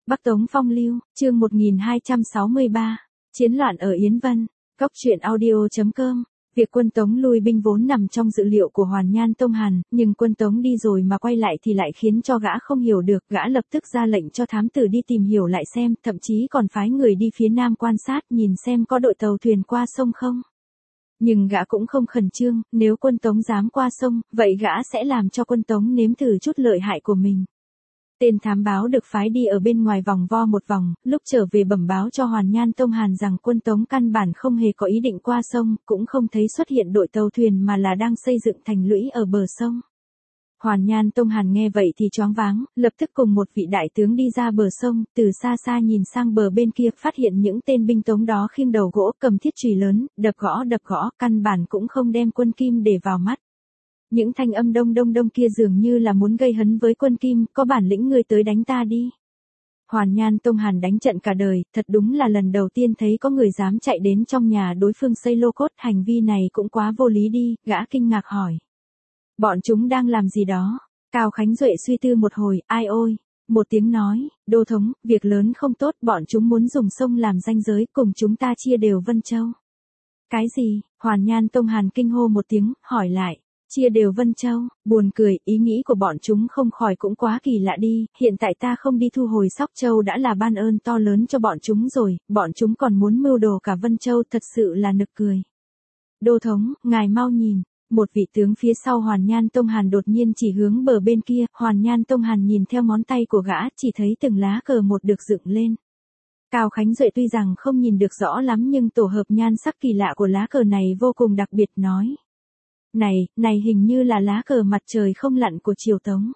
Bắc Tống Phong Lưu, chương 1263, Chiến loạn ở Yến Vân, Cốc truyện audio.com. Việc quân Tống lui binh vốn nằm trong dự liệu của Hoàn Nhan Tông Hàn, nhưng quân Tống đi rồi mà quay lại thì lại khiến cho gã không hiểu được, gã lập tức ra lệnh cho thám tử đi tìm hiểu lại xem, thậm chí còn phái người đi phía nam quan sát nhìn xem có đội tàu thuyền qua sông không. Nhưng gã cũng không khẩn trương, nếu quân Tống dám qua sông, vậy gã sẽ làm cho quân Tống nếm thử chút lợi hại của mình. Tên thám báo được phái đi ở bên ngoài vòng vo một vòng, lúc trở về bẩm báo cho Hoàn Nhan Tông Hàn rằng quân Tống căn bản không hề có ý định qua sông, cũng không thấy xuất hiện đội tàu thuyền mà là đang xây dựng thành lũy ở bờ sông. Hoàn Nhan Tông Hàn nghe vậy thì choáng váng, lập tức cùng một vị đại tướng đi ra bờ sông, từ xa xa nhìn sang bờ bên kia, phát hiện những tên binh Tống đó khiêng đầu gỗ, cầm thiết chùy lớn, đập gõ, căn bản cũng không đem quân Kim để vào mắt. Những thanh âm đông kia dường như là muốn gây hấn với quân Kim, có bản lĩnh ngươi tới đánh ta đi. Hoàn Nhan Tông Hàn đánh trận cả đời, thật đúng là lần đầu tiên thấy có người dám chạy đến trong nhà đối phương xây lô cốt, hành vi này cũng quá vô lý đi, gã kinh ngạc hỏi. Bọn chúng đang làm gì đó? Cao Khánh Duệ suy tư một hồi, ai ôi? Một tiếng nói, đô thống, việc lớn không tốt, bọn chúng muốn dùng sông làm ranh giới cùng chúng ta chia đều Vân Châu. Cái gì? Hoàn Nhan Tông Hàn kinh hô một tiếng, hỏi lại. Chia đều Vân Châu, buồn cười, ý nghĩ của bọn chúng không khỏi cũng quá kỳ lạ đi, hiện tại ta không đi thu hồi Sóc Châu đã là ban ơn to lớn cho bọn chúng rồi, bọn chúng còn muốn mưu đồ cả Vân Châu, thật sự là nực cười. Đô thống, ngài mau nhìn, một vị tướng phía sau Hoàn Nhan Tông Hàn đột nhiên chỉ hướng bờ bên kia, Hoàn Nhan Tông Hàn nhìn theo ngón tay của gã, chỉ thấy từng lá cờ một được dựng lên. Cao Khánh Duệ tuy rằng không nhìn được rõ lắm nhưng tổ hợp nhan sắc kỳ lạ của lá cờ này vô cùng đặc biệt nói. Này hình như là lá cờ mặt trời không lặn của triều Tống.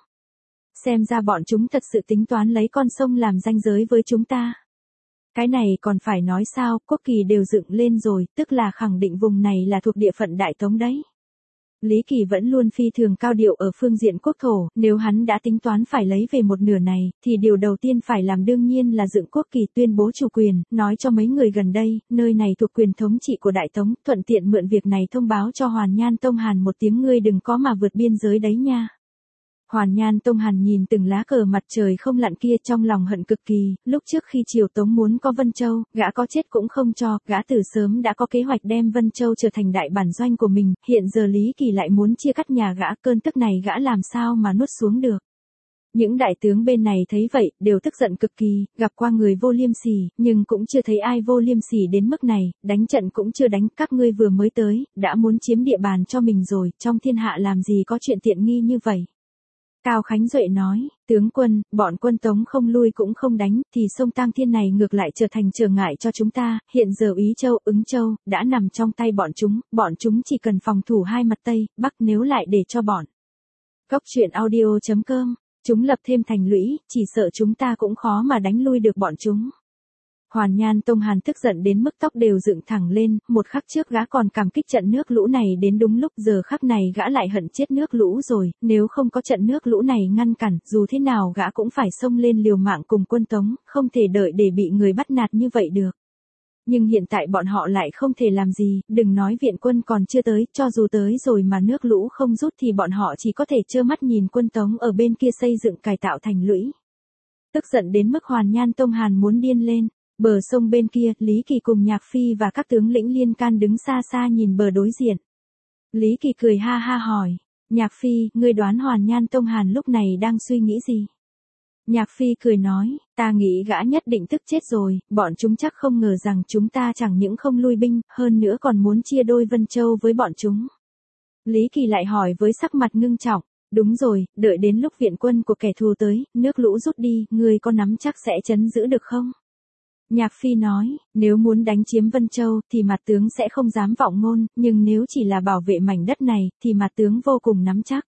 Xem ra bọn chúng thật sự tính toán lấy con sông làm ranh giới với chúng ta. Cái này còn phải nói sao, quốc kỳ đều dựng lên rồi, tức là khẳng định vùng này là thuộc địa phận Đại Tống đấy. Lý Kỳ vẫn luôn phi thường cao điệu ở phương diện quốc thổ, nếu hắn đã tính toán phải lấy về một nửa này, thì điều đầu tiên phải làm đương nhiên là dựng quốc kỳ tuyên bố chủ quyền, nói cho mấy người gần đây, nơi này thuộc quyền thống trị của Đại Tống, thuận tiện mượn việc này thông báo cho Hoàn Nhan Tông Hàn một tiếng ngươi đừng có mà vượt biên giới đấy nha. Hoàn Nhan Tông Hàn nhìn từng lá cờ mặt trời không lặn kia trong lòng hận cực kỳ, lúc trước khi triều Tống muốn có Vân Châu, gã có chết cũng không cho, gã từ sớm đã có kế hoạch đem Vân Châu trở thành đại bản doanh của mình, hiện giờ Lý Kỳ lại muốn chia cắt nhà gã, cơn tức này gã làm sao mà nuốt xuống được. Những đại tướng bên này thấy vậy, đều tức giận cực kỳ, gặp qua người vô liêm sỉ, nhưng cũng chưa thấy ai vô liêm sỉ đến mức này, đánh trận cũng chưa đánh, các ngươi vừa mới tới, đã muốn chiếm địa bàn cho mình rồi, trong thiên hạ làm gì có chuyện tiện nghi như vậy. Cao Khánh Duệ nói, tướng quân, bọn quân Tống không lui cũng không đánh, thì sông Tang Thiên này ngược lại trở thành trở ngại cho chúng ta, hiện giờ Úy Châu, Ứng Châu, đã nằm trong tay bọn chúng chỉ cần phòng thủ hai mặt Tây, Bắc nếu lại để cho bọn. Cốc truyện audio.com, chúng lập thêm thành lũy, chỉ sợ chúng ta cũng khó mà đánh lui được bọn chúng. Hoàn Nhan Tông Hàn tức giận đến mức tóc đều dựng thẳng lên, một khắc trước gã còn cảm kích trận nước lũ này đến đúng lúc, giờ khắc này gã lại hận chết nước lũ rồi, nếu không có trận nước lũ này ngăn cản, dù thế nào gã cũng phải xông lên liều mạng cùng quân Tống, không thể đợi để bị người bắt nạt như vậy được. Nhưng hiện tại bọn họ lại không thể làm gì, đừng nói viện quân còn chưa tới, cho dù tới rồi mà nước lũ không rút thì bọn họ chỉ có thể trơ mắt nhìn quân Tống ở bên kia xây dựng cải tạo thành lũy. Tức giận đến mức Hoàn Nhan Tông Hàn muốn điên lên. Bờ sông bên kia, Lý Kỳ cùng Nhạc Phi và các tướng lĩnh liên can đứng xa xa nhìn bờ đối diện. Lý Kỳ cười ha ha hỏi, Nhạc Phi, ngươi đoán Hoàn Nhan Tông Hàn lúc này đang suy nghĩ gì? Nhạc Phi cười nói, ta nghĩ gã nhất định tức chết rồi, bọn chúng chắc không ngờ rằng chúng ta chẳng những không lui binh, hơn nữa còn muốn chia đôi Vân Châu với bọn chúng. Lý Kỳ lại hỏi với sắc mặt ngưng trọng, đúng rồi, đợi đến lúc viện quân của kẻ thù tới, nước lũ rút đi, ngươi có nắm chắc sẽ trấn giữ được không? Nhạc Phi nói, nếu muốn đánh chiếm Vân Châu thì mặt tướng sẽ không dám vọng ngôn, nhưng nếu chỉ là bảo vệ mảnh đất này thì mặt tướng vô cùng nắm chắc.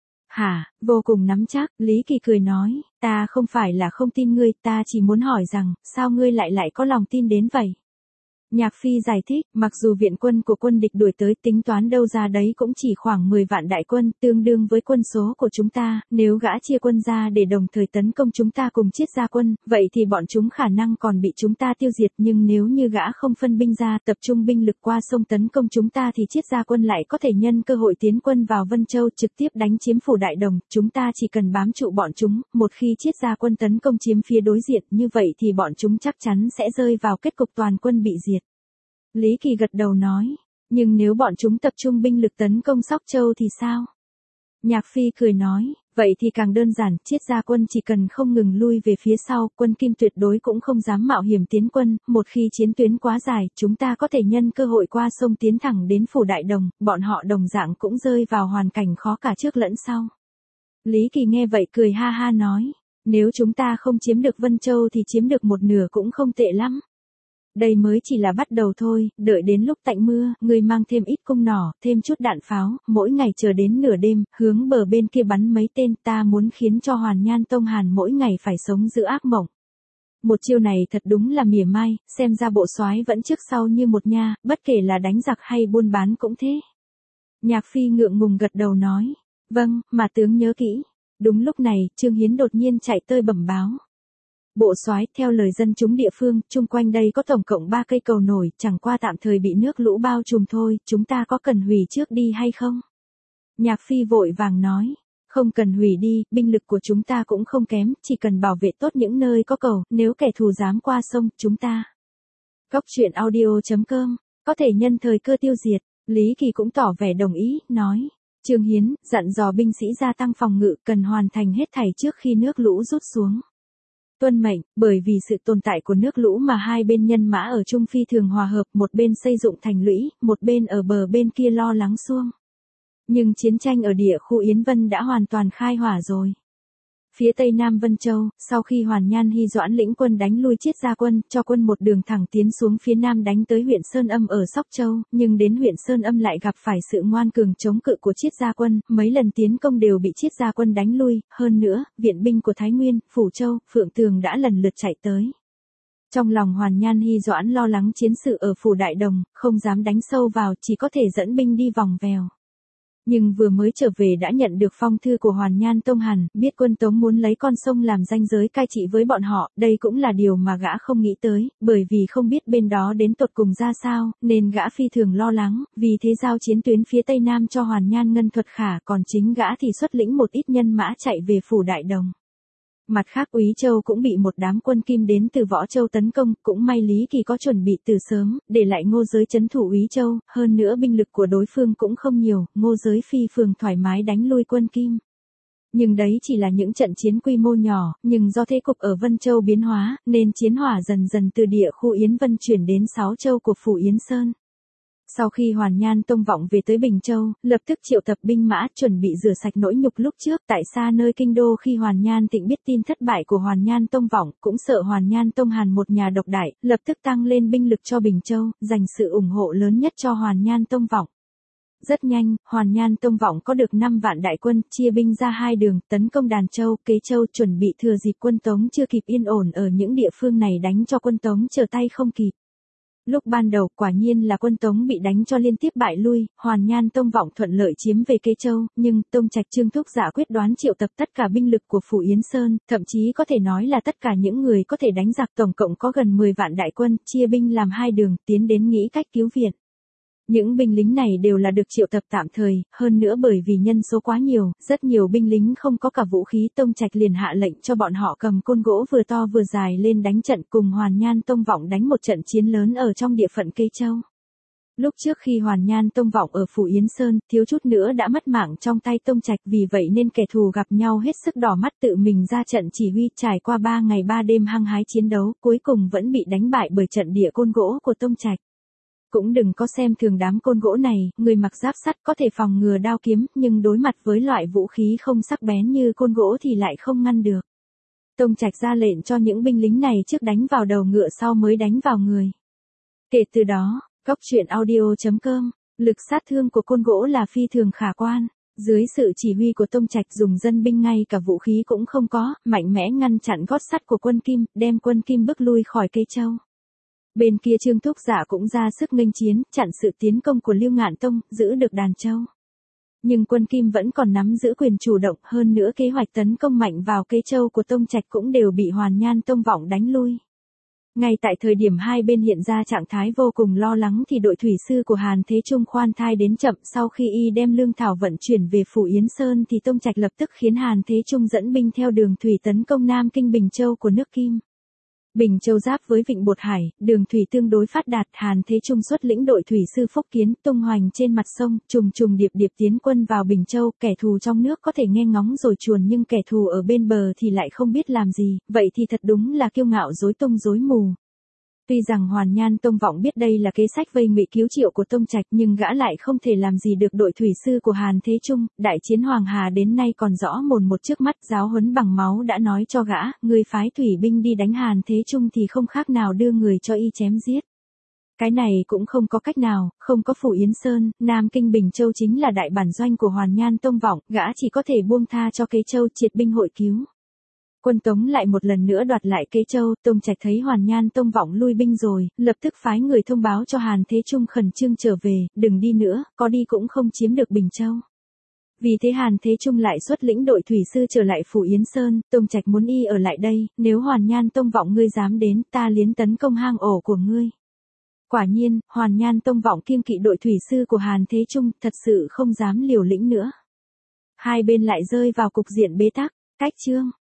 Hả, vô cùng nắm chắc, Lý Kỳ cười nói, ta không phải là không tin ngươi, ta chỉ muốn hỏi rằng, sao ngươi lại có lòng tin đến vậy? Nhạc Phi giải thích, mặc dù viện quân của quân địch đuổi tới tính toán đâu ra đấy cũng chỉ khoảng 10 vạn đại quân, tương đương với quân số của chúng ta, nếu gã chia quân ra để đồng thời tấn công chúng ta cùng Triết Gia quân, vậy thì bọn chúng khả năng còn bị chúng ta tiêu diệt, nhưng nếu như gã không phân binh ra tập trung binh lực qua sông tấn công chúng ta thì Triết Gia quân lại có thể nhân cơ hội tiến quân vào Vân Châu trực tiếp đánh chiếm phủ Đại Đồng, chúng ta chỉ cần bám trụ bọn chúng, một khi Triết Gia quân tấn công chiếm phía đối diện như vậy thì bọn chúng chắc chắn sẽ rơi vào kết cục toàn quân bị diệt. Lý Kỳ gật đầu nói, nhưng nếu bọn chúng tập trung binh lực tấn công Sóc Châu thì sao? Nhạc Phi cười nói, vậy thì càng đơn giản, Triết Gia quân chỉ cần không ngừng lui về phía sau, quân Kim tuyệt đối cũng không dám mạo hiểm tiến quân, một khi chiến tuyến quá dài, chúng ta có thể nhân cơ hội qua sông tiến thẳng đến phủ Đại Đồng, bọn họ đồng dạng cũng rơi vào hoàn cảnh khó cả trước lẫn sau. Lý Kỳ nghe vậy cười ha ha nói, nếu chúng ta không chiếm được Vân Châu thì chiếm được một nửa cũng không tệ lắm. Đây mới chỉ là bắt đầu thôi, đợi đến lúc tạnh mưa, ngươi mang thêm ít cung nỏ, thêm chút đạn pháo, mỗi ngày chờ đến nửa đêm, hướng bờ bên kia bắn mấy tên, ta muốn khiến cho Hoàn Nhan Tông Hàn mỗi ngày phải sống giữa ác mộng. Một chiêu này thật đúng là mỉa mai, xem ra bộ soái vẫn trước sau như một nha, bất kể là đánh giặc hay buôn bán cũng thế. Nhạc Phi ngượng ngùng gật đầu nói, vâng, mà tướng nhớ kỹ. Đúng lúc này, Trương Hiến đột nhiên chạy tới bẩm báo. Bộ soái, theo lời dân chúng địa phương, chung quanh đây có tổng cộng 3 cây cầu nổi, chẳng qua tạm thời bị nước lũ bao trùm thôi, chúng ta có cần hủy trước đi hay không? Nhạc Phi vội vàng nói, không cần hủy đi, binh lực của chúng ta cũng không kém, chỉ cần bảo vệ tốt những nơi có cầu, nếu kẻ thù dám qua sông, chúng ta. Cóc truyện audio.com, có thể nhân thời cơ tiêu diệt, Lý Kỳ cũng tỏ vẻ đồng ý, nói. Trương Hiến, dặn dò binh sĩ gia tăng phòng ngự, cần hoàn thành hết thảy trước khi nước lũ rút xuống. Tuân mệnh, bởi vì sự tồn tại của nước lũ mà hai bên nhân mã ở Trung Phi thường hòa hợp, một bên xây dựng thành lũy, một bên ở bờ bên kia lo lắng xuông. Nhưng chiến tranh ở địa khu Yến Vân đã hoàn toàn khai hỏa rồi. Phía tây nam Vân Châu, sau khi Hoàn Nhan Hy Doãn lĩnh quân đánh lui Triết Gia quân, cho quân một đường thẳng tiến xuống phía nam đánh tới huyện Sơn Âm ở Sóc Châu, nhưng đến huyện Sơn Âm lại gặp phải sự ngoan cường chống cự của Triết Gia quân, mấy lần tiến công đều bị Triết Gia quân đánh lui, hơn nữa, viện binh của Thái Nguyên, Phủ Châu, Phượng Tường đã lần lượt chạy tới. Trong lòng Hoàn Nhan Hy Doãn lo lắng chiến sự ở phủ Đại Đồng, không dám đánh sâu vào, chỉ có thể dẫn binh đi vòng vèo. Nhưng vừa mới trở về đã nhận được phong thư của Hoàn Nhan Tông Hàn, biết quân Tống muốn lấy con sông làm ranh giới cai trị với bọn họ, đây cũng là điều mà gã không nghĩ tới, bởi vì không biết bên đó đến tột cùng ra sao, nên gã phi thường lo lắng, vì thế giao chiến tuyến phía Tây Nam cho Hoàn Nhan Ngân Thuật Khả, còn chính gã thì xuất lĩnh một ít nhân mã chạy về phủ Đại Đồng. Mặt khác Úy Châu cũng bị một đám quân Kim đến từ Võ Châu tấn công, cũng may Lý Kỳ có chuẩn bị từ sớm, để lại Ngô Giới trấn thủ Úy Châu, hơn nữa binh lực của đối phương cũng không nhiều, Ngô Giới phi phường thoải mái đánh lui quân Kim. Nhưng đấy chỉ là những trận chiến quy mô nhỏ, nhưng do thế cục ở Vân Châu biến hóa, nên chiến hỏa dần dần từ địa khu Yến Vân chuyển đến 6 châu của phủ Yến Sơn. Sau khi Hoàn Nhan Tông Vọng về tới Bình Châu, lập tức triệu tập binh mã chuẩn bị rửa sạch nỗi nhục lúc trước tại xa nơi kinh đô. Khi Hoàn Nhan Tịnh biết tin thất bại của Hoàn Nhan Tông Vọng, cũng sợ Hoàn Nhan Tông Hàn một nhà độc đại, lập tức tăng lên binh lực cho Bình Châu, dành sự ủng hộ lớn nhất cho Hoàn Nhan Tông Vọng. Rất nhanh, Hoàn Nhan Tông Vọng có được 5 vạn đại quân, chia binh ra hai đường, tấn công Đàn Châu, Kế Châu, chuẩn bị thừa dịp quân Tống chưa kịp yên ổn ở những địa phương này đánh cho quân Tống trở tay không kịp. Lúc ban đầu, quả nhiên là quân Tống bị đánh cho liên tiếp bại lui, Hoàn Nhan Tông Vọng thuận lợi chiếm về Kế Châu, nhưng Tông Trạch Trương Thúc Dạ quyết đoán triệu tập tất cả binh lực của phủ Yến Sơn, thậm chí có thể nói là tất cả những người có thể đánh giặc, tổng cộng có gần 10 vạn đại quân, chia binh làm hai đường, tiến đến nghĩ cách cứu viện. Những binh lính này đều là được triệu tập tạm thời, hơn nữa bởi vì nhân số quá nhiều, rất nhiều binh lính không có cả vũ khí. Tông Trạch liền hạ lệnh cho bọn họ cầm côn gỗ vừa to vừa dài lên đánh trận, cùng Hoàn Nhan Tông Vọng đánh một trận chiến lớn ở trong địa phận Kế Châu. Lúc trước khi Hoàn Nhan Tông Vọng ở phủ Yến Sơn, thiếu chút nữa đã mất mạng trong tay Tông Trạch, vì vậy nên kẻ thù gặp nhau hết sức đỏ mắt, tự mình ra trận chỉ huy, trải qua 3 ngày 3 đêm hăng hái chiến đấu, cuối cùng vẫn bị đánh bại bởi trận địa côn gỗ của Tông Trạch. Cũng đừng có xem thường đám côn gỗ này, người mặc giáp sắt có thể phòng ngừa đao kiếm, nhưng đối mặt với loại vũ khí không sắc bén như côn gỗ thì lại không ngăn được. Tông Trạch ra lệnh cho những binh lính này trước đánh vào đầu ngựa sau mới đánh vào người. Kể từ đó, Cóc truyện audio.com, lực sát thương của côn gỗ là phi thường khả quan. Dưới sự chỉ huy của Tông Trạch dùng dân binh ngay cả vũ khí cũng không có, mạnh mẽ ngăn chặn gót sắt của quân Kim, đem quân Kim bước lui khỏi Kế Châu. Bên kia Trương Thúc Dạ cũng ra sức nghênh chiến, chặn sự tiến công của Lưu Ngạn Tông, giữ được đàn châu. Nhưng quân Kim vẫn còn nắm giữ quyền chủ động, hơn nữa kế hoạch tấn công mạnh vào Kế Châu của Tông Trạch cũng đều bị Hoàn Nhan Tông Vọng đánh lui. Ngay tại thời điểm hai bên hiện ra trạng thái vô cùng lo lắng thì đội thủy sư của Hàn Thế Trung khoan thai đến chậm, sau khi y đem lương thảo vận chuyển về phủ Yến Sơn thì Tông Trạch lập tức khiến Hàn Thế Trung dẫn binh theo đường thủy tấn công Nam Kinh Bình Châu của nước Kim. Bình Châu giáp với vịnh Bột Hải, đường thủy tương đối phát đạt, Hàn Thế Trung xuất lĩnh đội thủy sư Phúc Kiến tung hoành trên mặt sông, trùng trùng điệp điệp tiến quân vào Bình Châu, kẻ thù trong nước có thể nghe ngóng rồi chuồn nhưng kẻ thù ở bên bờ thì lại không biết làm gì, vậy thì thật đúng là kiêu ngạo rối tung rối mù. Tuy rằng Hoàn Nhan Tông Vọng biết đây là kế sách vây ngụy cứu triệu của Tông Trạch nhưng gã lại không thể làm gì được đội thủy sư của Hàn Thế Trung, đại chiến Hoàng Hà đến nay còn rõ mồn một trước mắt, giáo huấn bằng máu đã nói cho gã, người phái thủy binh đi đánh Hàn Thế Trung thì không khác nào đưa người cho y chém giết. Cái này cũng không có cách nào, không có phủ Yến Sơn, Nam Kinh Bình Châu chính là đại bản doanh của Hoàn Nhan Tông Vọng, gã chỉ có thể buông tha cho Kế Châu triệt binh hội cứu. Quân Tống lại một lần nữa đoạt lại Kế Châu, Tông Trạch thấy Hoàn Nhan Tông Vọng lui binh rồi, lập tức phái người thông báo cho Hàn Thế Trung khẩn trương trở về, đừng đi nữa, có đi cũng không chiếm được Bình Châu. Vì thế Hàn Thế Trung lại xuất lĩnh đội thủy sư trở lại phủ Yến Sơn, Tông Trạch muốn y ở lại đây, nếu Hoàn Nhan Tông Vọng ngươi dám đến, ta liến tấn công hang ổ của ngươi. Quả nhiên, Hoàn Nhan Tông Vọng kiêng kỵ đội thủy sư của Hàn Thế Trung, thật sự không dám liều lĩnh nữa. Hai bên lại rơi vào cục diện bế tắc, cách chương.